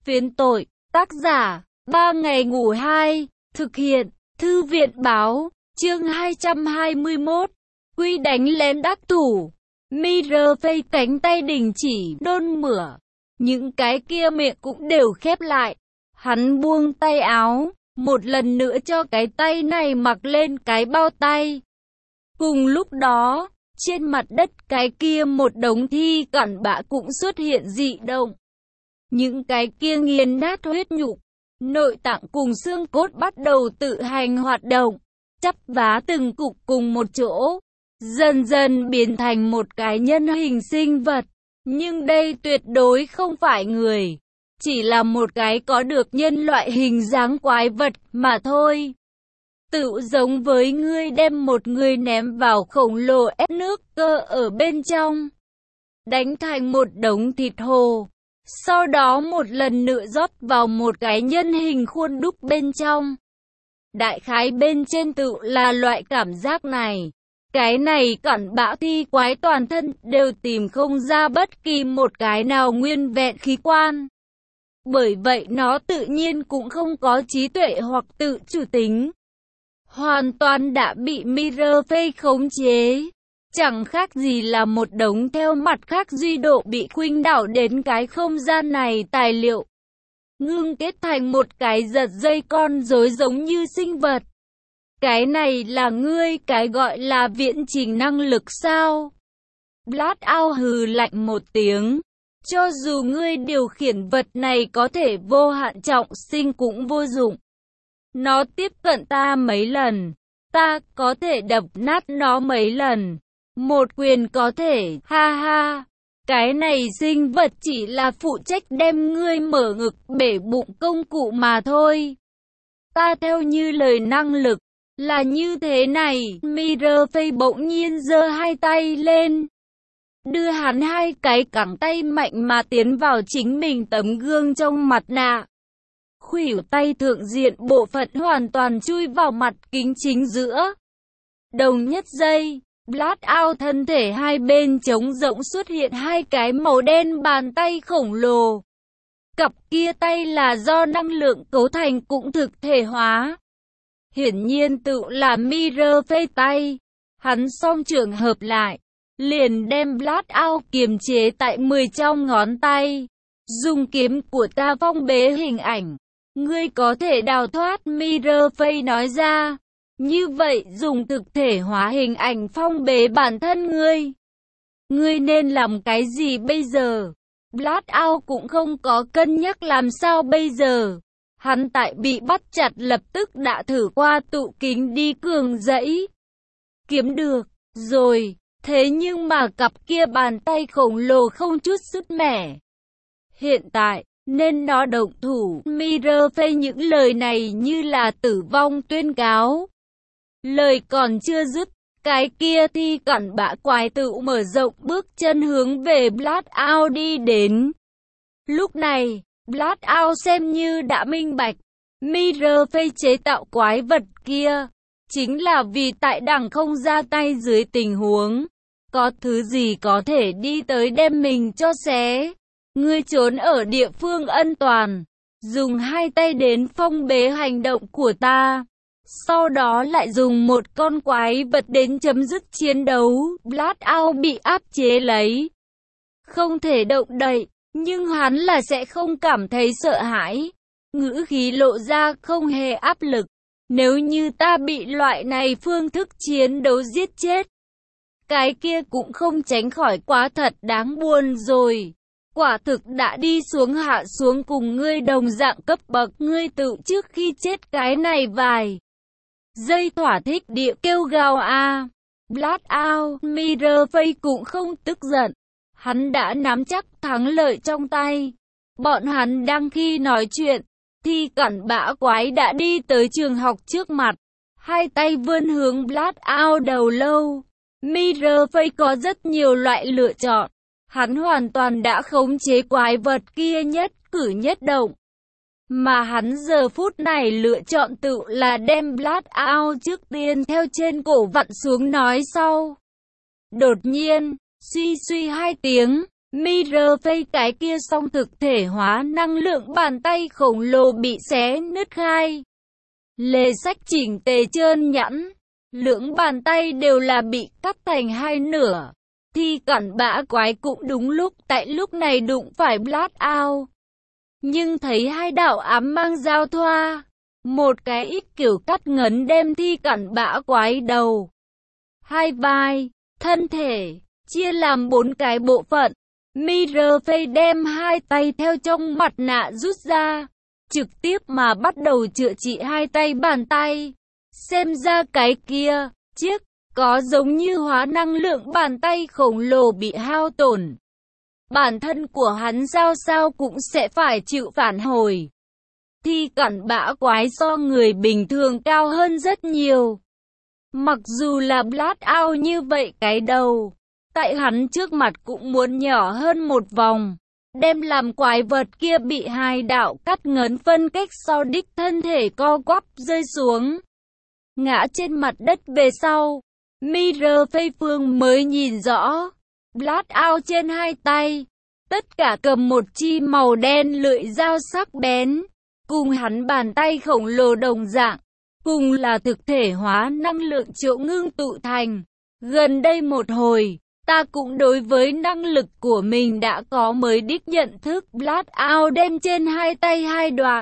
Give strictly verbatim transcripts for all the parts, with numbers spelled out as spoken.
Phiến tội, tác giả, ba ngày ngủ hai, thực hiện, thư viện báo, chương hai trăm hai mươi mốt, Quy đánh lén đắc thủ, Mirror phây cánh tay đình chỉ, nôn mửa, những cái kia miệng cũng đều khép lại, hắn buông tay áo, một lần nữa cho cái tay này mặc lên cái bao tay. Cùng lúc đó, trên mặt đất cái kia một đống thi cặn bã cũng xuất hiện dị động. Những cái kia nghiền nát huyết nhục, nội tạng cùng xương cốt bắt đầu tự hành hoạt động, chắp vá từng cục cùng một chỗ, dần dần biến thành một cái nhân hình sinh vật. Nhưng đây tuyệt đối không phải người, chỉ là một cái có được nhân loại hình dáng quái vật mà thôi. Tự giống với ngươi đem một người ném vào khổng lồ ép nước cơ ở bên trong, đánh thành một đống thịt hồ, sau đó một lần nữa rót vào một cái nhân hình khuôn đúc bên trong. Đại khái bên trên tự là loại cảm giác này. Cái này cặn bã thi quái toàn thân đều tìm không ra bất kỳ một cái nào nguyên vẹn khí quan. Bởi vậy nó tự nhiên cũng không có trí tuệ hoặc tự chủ tính. Hoàn toàn đã bị Mirror phây khống chế. Chẳng khác gì là một đống theo mặt khác duy độ bị khuynh đảo đến cái không gian này tài liệu. Ngưng kết thành một cái giật dây con rối giống như sinh vật. Cái này là ngươi cái gọi là viễn trình năng lực sao? Blackout hừ lạnh một tiếng. Cho dù ngươi điều khiển vật này có thể vô hạn trọng sinh cũng vô dụng. Nó tiếp cận ta mấy lần, ta có thể đập nát nó mấy lần. Một quyền có thể, ha ha. Cái này sinh vật chỉ là phụ trách đem ngươi mở ngực bể bụng công cụ mà thôi. Ta theo như lời năng lực, là như thế này. Mirror phây bỗng nhiên giơ hai tay lên, đưa hắn hai cái cẳng tay mạnh mà tiến vào chính mình tấm gương trong mặt nạ. Khuỷu tay thượng diện bộ phận hoàn toàn chui vào mặt kính chính giữa. Đồng nhất giây, Blackout thân thể hai bên trống rỗng xuất hiện hai cái màu đen bàn tay khổng lồ. Cặp kia tay là do năng lượng cấu thành cũng thực thể hóa. Hiển nhiên tự là Mirror phây tay. Hắn song trường hợp lại, liền đem Blackout kiềm chế tại mười trong ngón tay. Dùng kiếm của ta phong bế hình ảnh. Ngươi có thể đào thoát, Mirror phây nói ra. Như vậy dùng thực thể hóa hình ảnh phong bế bản thân ngươi. Ngươi nên làm cái gì bây giờ? Blackout cũng không có cân nhắc làm sao bây giờ. Hắn tại bị bắt chặt lập tức đã thử qua tụ kính đi cường dãy. Kiếm được, rồi, thế nhưng mà cặp kia bàn tay khổng lồ không chút sứt mẻ. Hiện tại, nên nó động thủ. Mirror phây những lời này như là tử vong tuyên cáo. Lời còn chưa dứt, cái kia thi cặn bã quái tự mở rộng bước chân hướng về Blackout đi đến. Lúc này, Blackout xem như đã minh bạch, Mirror phây chế tạo quái vật kia, chính là vì tại đằng không ra tay dưới tình huống, có thứ gì có thể đi tới đem mình cho xé. Ngươi trốn ở địa phương an toàn, dùng hai tay đến phong bế hành động của ta. Sau đó lại dùng một con quái vật đến chấm dứt chiến đấu. Blackout bị áp chế lấy, không thể động đậy, nhưng hắn là sẽ không cảm thấy sợ hãi. Ngữ khí lộ ra không hề áp lực. Nếu như ta bị loại này phương thức chiến đấu giết chết, cái kia cũng không tránh khỏi quá thật đáng buồn rồi. Quả thực đã đi xuống hạ xuống cùng ngươi đồng dạng cấp bậc. Ngươi tự trước khi chết cái này vài giây thỏa thích địa kêu gào a à. Blackout, Mirror phây cũng không tức giận. Hắn đã nắm chắc thắng lợi trong tay. Bọn hắn đang khi nói chuyện, thì cặn bã quái đã đi tới trường học trước mặt. Hai tay vươn hướng Blackout đầu lâu. Mirror phây có rất nhiều loại lựa chọn. Hắn hoàn toàn đã khống chế quái vật kia nhất cử nhất động. Mà hắn giờ phút này lựa chọn tự là đem Blackout trước tiên theo trên cổ vặn xuống nói sau. Đột nhiên, suy suy hai tiếng, Mirror Face cái kia song thực thể hóa năng lượng bàn tay khổng lồ bị xé nứt hai. Lề sách chỉnh tề trơn nhẵn, lưỡng bàn tay đều là bị cắt thành hai nửa. Thi cẩn bã quái cũng đúng lúc tại lúc này đụng phải Blood Out. Nhưng thấy hai đạo ám mang giao thoa, một cái ít kiểu cắt ngấn đem thi cẩn bã quái đầu, hai vai, thân thể, chia làm bốn cái bộ phận. Mirror Face đem hai tay theo trong mặt nạ rút ra, trực tiếp mà bắt đầu chữa trị hai tay bàn tay. Xem ra cái kia, chiếc, có giống như hóa năng lượng bàn tay khổng lồ bị hao tổn. Bản thân của hắn sao sao cũng sẽ phải chịu phản hồi. Thi cẩn bã quái so người bình thường cao hơn rất nhiều. Mặc dù là Blood Out như vậy cái đầu, tại hắn trước mặt cũng muốn nhỏ hơn một vòng. Đem làm quái vật kia bị hai đạo cắt ngấn phân cách sau đích thân thể co quắp rơi xuống, ngã trên mặt đất về sau. Mirror Face Phương mới nhìn rõ, Blood Out trên hai tay, tất cả cầm một chi màu đen lưỡi dao sắc bén, cùng hắn bàn tay khổng lồ đồng dạng, cùng là thực thể hóa năng lượng chỗ ngưng tụ thành. Gần đây một hồi, ta cũng đối với năng lực của mình đã có mới đích nhận thức. Blood Out đem trên hai tay hai đoạn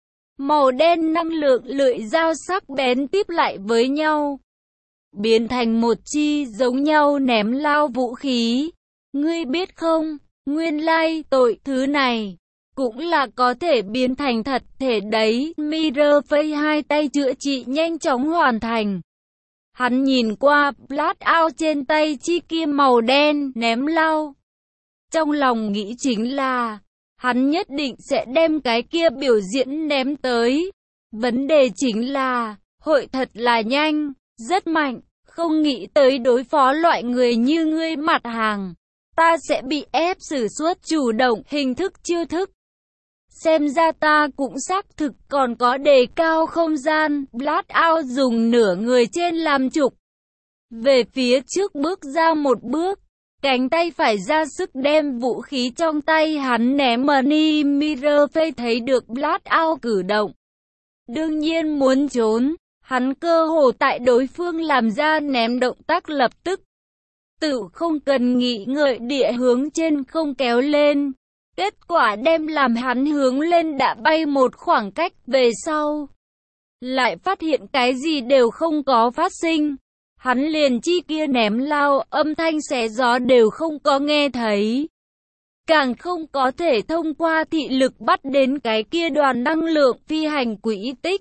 màu đen năng lượng lưỡi dao sắc bén tiếp lại với nhau, biến thành một chi giống nhau ném lao vũ khí. Ngươi biết không, nguyên lai tội thứ này cũng là có thể biến thành thật thể đấy. Mirror Face hai tay chữa trị nhanh chóng hoàn thành. Hắn nhìn qua Blood Out trên tay chi kia màu đen ném lao, trong lòng nghĩ chính là hắn nhất định sẽ đem cái kia biểu diễn ném tới. Vấn đề chính là hội thật là nhanh, rất mạnh, không nghĩ tới đối phó loại người như ngươi mặt hàng, ta sẽ bị ép sử xuất chủ động hình thức chiêu thức. Xem ra ta cũng xác thực còn có đề cao không gian. Blood Out dùng nửa người trên làm trục, về phía trước bước ra một bước, cánh tay phải ra sức đem vũ khí trong tay hắn ném đi. Mirror Face thấy được Blood Out cử động, đương nhiên muốn trốn. Hắn cơ hồ tại đối phương làm ra ném động tác lập tức, tự không cần nghĩ ngợi địa hướng trên không kéo lên. Kết quả đem làm hắn hướng lên đã bay một khoảng cách về sau, lại phát hiện cái gì đều không có phát sinh. Hắn liền chi kia ném lao, âm thanh xé gió đều không có nghe thấy, càng không có thể thông qua thị lực bắt đến cái kia đoàn năng lượng phi hành quỹ tích.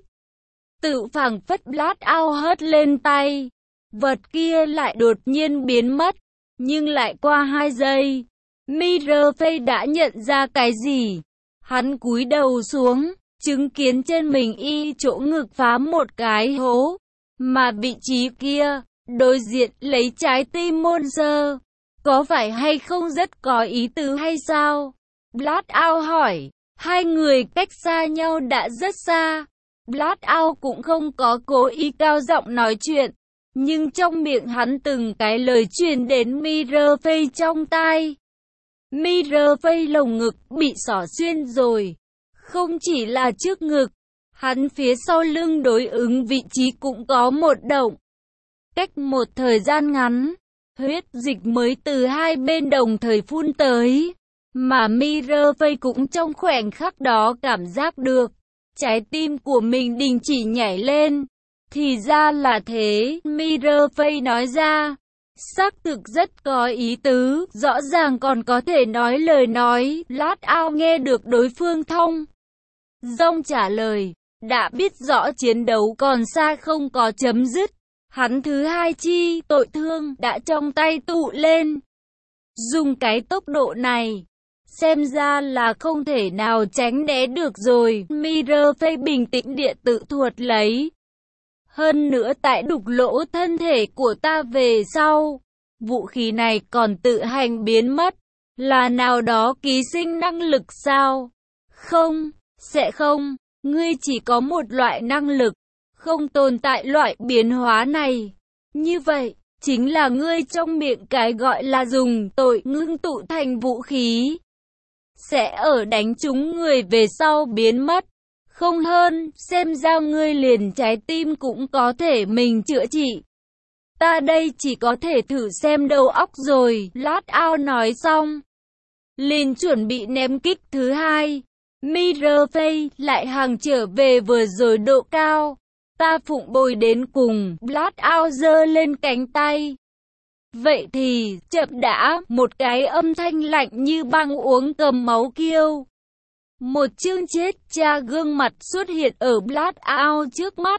Tự phảng phất Blood Out hất lên tay, vật kia lại đột nhiên biến mất. Nhưng lại qua hai giây, Mirror Face đã nhận ra cái gì. Hắn cúi đầu xuống, chứng kiến trên mình y chỗ ngực phá một cái hố, mà vị trí kia, đối diện lấy trái tim Monster. Có phải hay không rất có ý tứ hay sao? Blood Out hỏi. Hai người cách xa nhau đã rất xa. Blood Out cũng không có cố ý cao giọng nói chuyện, nhưng trong miệng hắn từng cái lời truyền đến Mirror Face trong tai. Mirror Face lồng ngực bị xỏ xuyên rồi, không chỉ là trước ngực, hắn phía sau lưng đối ứng vị trí cũng có một động. Cách một thời gian ngắn, huyết dịch mới từ hai bên đồng thời phun tới, mà Mirror Face cũng trong khoảnh khắc đó cảm giác được trái tim của mình đình chỉ nhảy lên. Thì ra là thế, Mirror Face nói ra, xác thực rất có ý tứ, rõ ràng còn có thể nói lời nói. Blood Out nghe được đối phương thông dong trả lời, đã biết rõ chiến đấu còn xa không có chấm dứt. Hắn thứ hai chi tội thương đã trong tay tụ lên. Dùng cái tốc độ này, xem ra là không thể nào tránh né được rồi. Mirror Face bình tĩnh địa tự thuật lấy. Hơn nữa tại đục lỗ thân thể của ta về sau, vũ khí này còn tự hành biến mất. Là nào đó ký sinh năng lực sao? Không, sẽ không. Ngươi chỉ có một loại năng lực, không tồn tại loại biến hóa này. Như vậy, chính là ngươi trong miệng cái gọi là dùng tội ngưng tụ thành vũ khí. Sẽ ở đánh trúng người về sau biến mất. Không hơn, xem ra ngươi liền trái tim cũng có thể mình chữa trị. Ta đây chỉ có thể thử xem đầu óc rồi, Lát Ao nói xong. Liền chuẩn bị ném kích thứ hai. Mirror lại hàng trở về vừa rồi độ cao. Ta phụng bồi đến cùng, Lát Ao giơ lên cánh tay. Vậy thì, chậm đã, một cái âm thanh lạnh như băng uống cầm máu kêu. Một chương chết cha gương mặt xuất hiện ở Blood Out trước mắt.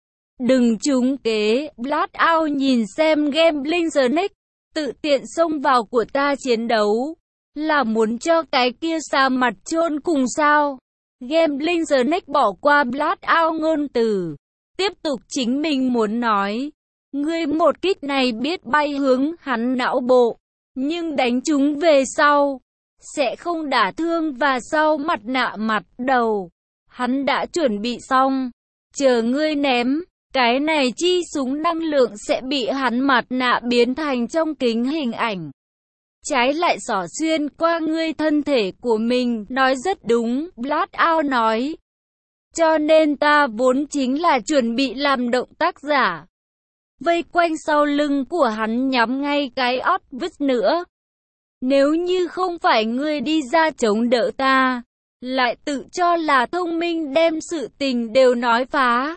Đừng trúng kế, Blood Out nhìn xem Gambling Snake, tự tiện xông vào của ta chiến đấu. Là muốn cho cái kia xa mặt chôn cùng sao? Gambling Snake bỏ qua Blood Out ngôn từ. Tiếp tục chính mình muốn nói. Ngươi một kích này biết bay hướng hắn não bộ. Nhưng đánh chúng về sau. Sẽ không đả thương và sau mặt nạ mặt đầu. Hắn đã chuẩn bị xong. Chờ ngươi ném. Cái này chi súng năng lượng sẽ bị hắn mặt nạ biến thành trong kính hình ảnh. Trái lại xỏ xuyên qua ngươi thân thể của mình. Nói rất đúng, Blood Out nói. Cho nên ta vốn chính là chuẩn bị làm động tác giả. Vây quanh sau lưng của hắn nhắm ngay cái ót vứt nữa. Nếu như không phải ngươi đi ra chống đỡ ta, lại tự cho là thông minh đem sự tình đều nói phá.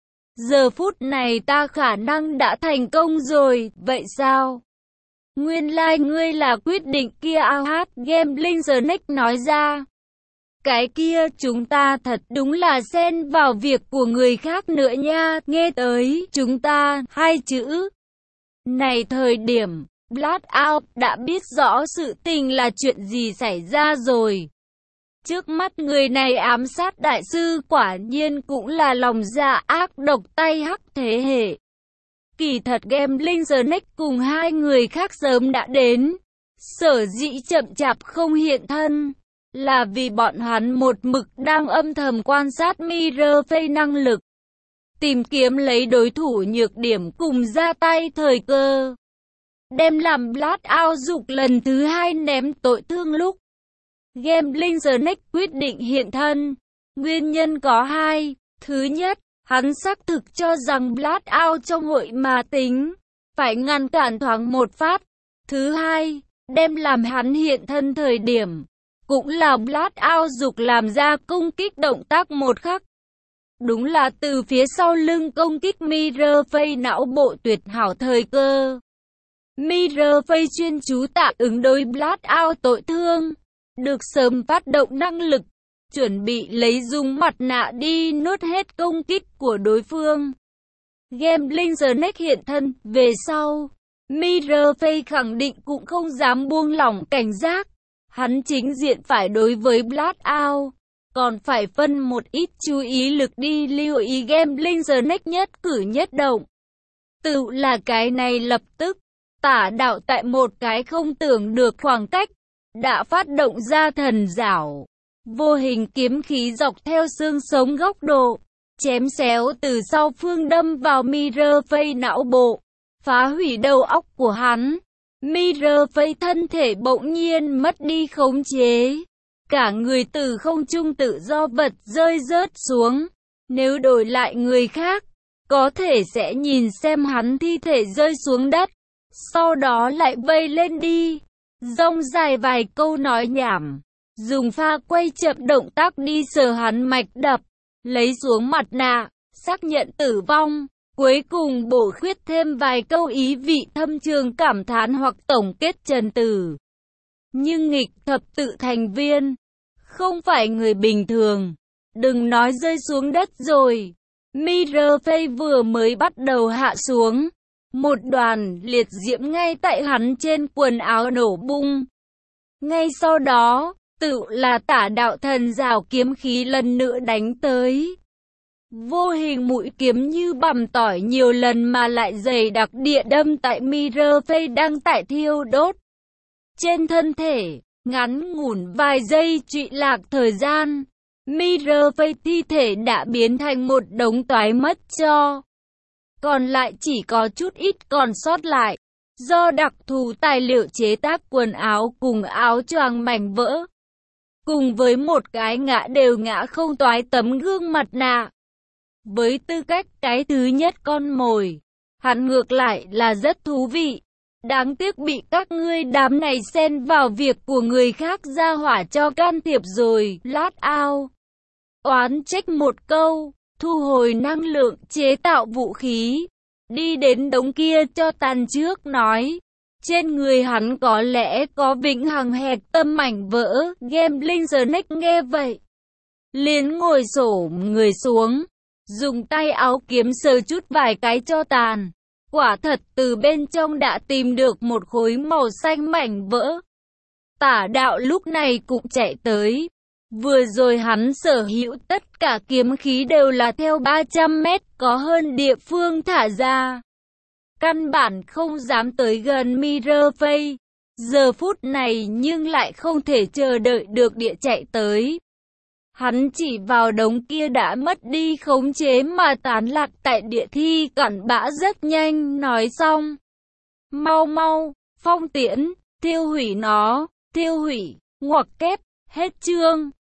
Giờ phút này ta khả năng đã thành công rồi, vậy sao? Nguyên lai like ngươi là quyết định kia ao hát, Gambling Snake nói ra. Cái kia chúng ta thật đúng là xen vào việc của người khác nữa nha, nghe tới chúng ta, hai chữ. Này thời điểm, Blood Out đã biết rõ sự tình là chuyện gì xảy ra rồi. Trước mắt người này ám sát đại sư quả nhiên cũng là lòng dạ ác độc tay hắc thế hệ. Kỳ thật Gambling Snake cùng hai người khác sớm đã đến. Sở dĩ chậm chạp không hiện thân. Là vì bọn hắn một mực đang âm thầm quan sát Mirror năng lực. Tìm kiếm lấy đối thủ nhược điểm cùng ra tay thời cơ. Đem làm Blood Out dục lần thứ hai ném tội thương lúc. Gambling Snake quyết định hiện thân. Nguyên nhân có hai. Thứ nhất, hắn xác thực cho rằng Blood Out trong hội mà tính. Phải ngăn cản thoáng một phát. Thứ hai, đem làm hắn hiện thân thời điểm. Cũng là Blood Out dục làm ra công kích động tác một khắc. Đúng là từ phía sau lưng công kích Mirror não bộ tuyệt hảo thời cơ. Mirror chuyên chú tạ ứng đối Blood Out tội thương. Được sớm phát động năng lực. Chuẩn bị lấy dùng mặt nạ đi nuốt hết công kích của đối phương. Gambling Snake hiện thân về sau. Mirror khẳng định cũng không dám buông lỏng cảnh giác. Hắn chính diện phải đối với Blood Out. Còn phải phân một ít chú ý lực đi lưu ý Gambling Snake nhất cử nhất động. Tự là cái này lập tức. Tả đạo tại một cái không tưởng được khoảng cách. Đã phát động ra thần giảo. Vô hình kiếm khí dọc theo xương sống góc độ. Chém xéo từ sau phương đâm vào Mirror não bộ. Phá hủy đầu óc của hắn. Mirror thân thể bỗng nhiên mất đi khống chế. Cả người từ không trung tự do vật rơi rớt xuống. Nếu đổi lại người khác, có thể sẽ nhìn xem hắn thi thể rơi xuống đất. Sau đó lại vây lên đi. Rông dài vài câu nói nhảm. Dùng pha quay chậm động tác đi sờ hắn mạch đập. Lấy xuống mặt nạ, xác nhận tử vong. Cuối cùng bổ khuyết thêm vài câu ý vị thâm trường cảm thán hoặc tổng kết trần tử. Nhưng nghịch thập tự thành viên, không phải người bình thường. Đừng nói rơi xuống đất rồi. Mirror vừa mới bắt đầu hạ xuống. Một đoàn liệt diễm ngay tại hắn trên quần áo nổ bung. Ngay sau đó, tự là tả đạo thần rào kiếm khí lần nữa đánh tới. Vô hình mũi kiếm như bằm tỏi nhiều lần mà lại dày đặc địa đâm tại Mirror đang tại thiêu đốt. Trên thân thể, ngắn ngủn vài giây trụy lạc thời gian, Mirror thi thể đã biến thành một đống toái mất tro. còn lại chỉ có chút ít còn sót lại. Do đặc thù tài liệu chế tác quần áo cùng áo choàng mảnh vỡ, cùng với một cái ngã đều ngã không toái tấm gương mặt nạ. Với tư cách cái thứ nhất con mồi, hắn ngược lại là rất thú vị. Đáng tiếc bị các ngươi đám này xen vào việc của người khác ra hỏa cho can thiệp rồi. Lát ao oán trách một câu, thu hồi năng lượng chế tạo vũ khí, đi đến đống kia cho tàn trước nói. Trên người hắn có lẽ có vĩnh hằng hẹp tâm mảnh vỡ. Gambling Snake nghe vậy, liền ngồi xổm người xuống, dùng tay áo kiếm sờ chút vài cái cho tàn. Quả thật từ bên trong đã tìm được một khối màu xanh mảnh vỡ. Tả đạo lúc này cũng chạy tới. Vừa rồi hắn sở hữu tất cả kiếm khí đều là theo ba trăm mét có hơn địa phương thả ra. Căn bản không dám tới gần Mirrorface. Giờ phút này nhưng lại không thể chờ đợi được địa chạy tới. Hắn chỉ vào đống kia đã mất đi khống chế mà tán lạc tại địa thi cặn bã rất nhanh, nói xong. Mau mau, phong tiễn, tiêu hủy nó, tiêu hủy, ngoặc kép, hết chương.